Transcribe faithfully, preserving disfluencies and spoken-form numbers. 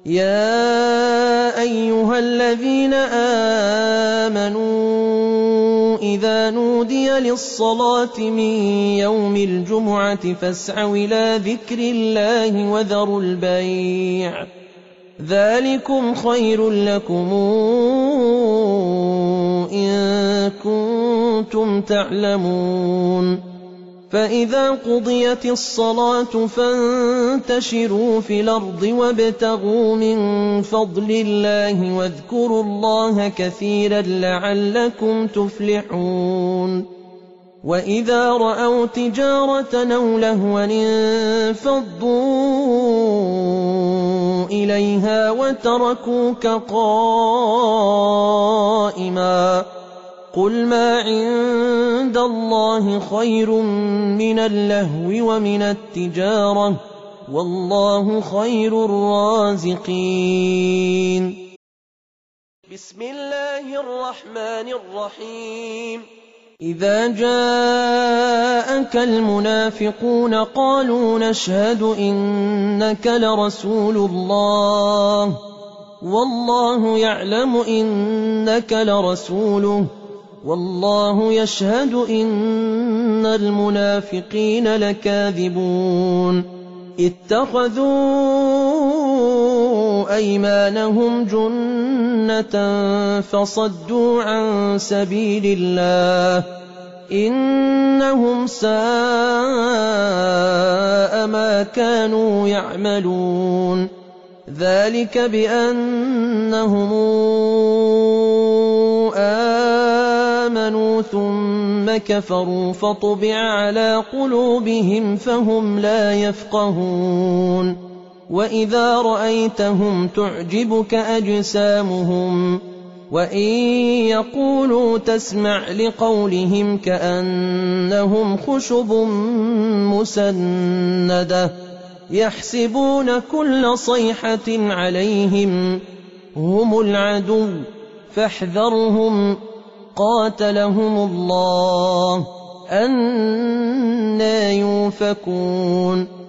يَا أَيُّهَا الَّذِينَ آمَنُوا إِذَا نُودِيَ لِلصَّلَاةِ مِن يَوْمِ الْجُمُعَةِ فَاسْعَوْا إِلَىٰ ذِكْرِ اللَّهِ وَذَرُوا الْبَيْعَ ۚ ذَٰلِكُمْ خَيْرٌ لَّكُمْ إِن كُنتُمْ تَعْلَمُونَ. فَإِذَا قُضِيَتِ الصَّلَاةُ فَانتَشِرُوا فِي الْأَرْضِ وَابْتَغُوا مِن فَضْلِ اللَّهِ وَاذْكُرُوا اللَّهَ كَثِيرًا لَّعَلَّكُمْ تُفْلِحُونَ. وَإِذَا رَأَوْا تِجَارَةً أَوْ لَهْوًا انفَضُّوا إِلَيْهَا وَتَرَكُوكَ قَائِمًا ۚ قُلْ مَا عِندَ اللَّهِ خَيْرٌ مِّنَ اللَّهْوِ وَمِنَ التِّجَارَةِ ۚ وَاللَّهُ خَيْرُ الرَّازِقِينَ. بسم الله الرحمن الرحيم. إِذَا جَاءَكَ الْمُنَافِقُونَ قَالُوا نَشْهَدُ إِنَّكَ لَرَسُولُ اللَّهِ وَاللَّهُ يَعْلَمُ إِنَّكَ لَرَسُولُهُ وَاللَّهُ يَشْهَدُ إِنَّ الْمُنَافِقِينَ لَكَاذِبُونَ. اتَّخَذُوا أَيْمَانَهُمْ جُنَّةً فَصَدُّوا عَن سَبِيلِ اللَّهِ ۚ إِنَّهُمْ سَاءَ مَا كَانُوا يَعْمَلُونَ. ذَٰلِكَ بِأَنَّهُمْ آمَنُوا ثُمَّ كَفَرُوا فَطُبِعَ عَلَىٰ قُلُوبِهِمْ فَهُمْ لَا يَفْقَهُونَ. وَإِذَا رَأَيْتَهُمْ تُعْجِبُكَ أَجْسَامُهُمْ وَإِن يَقُولُوا تَسْمَعْ لِقَوْلِهِمْ كَأَنَّهُمْ خُشُبٌ مُّسَنَّدَةٌ يَحْسَبُونَ كُلَّ صَيْحَةٍ عَلَيْهِمْ هُمُ الْعَدُوُّ فَاحْذَرْهُمْ قَاتَلَهُمُ اللَّهُ أَنَّىٰ يُؤْفَكُونَ.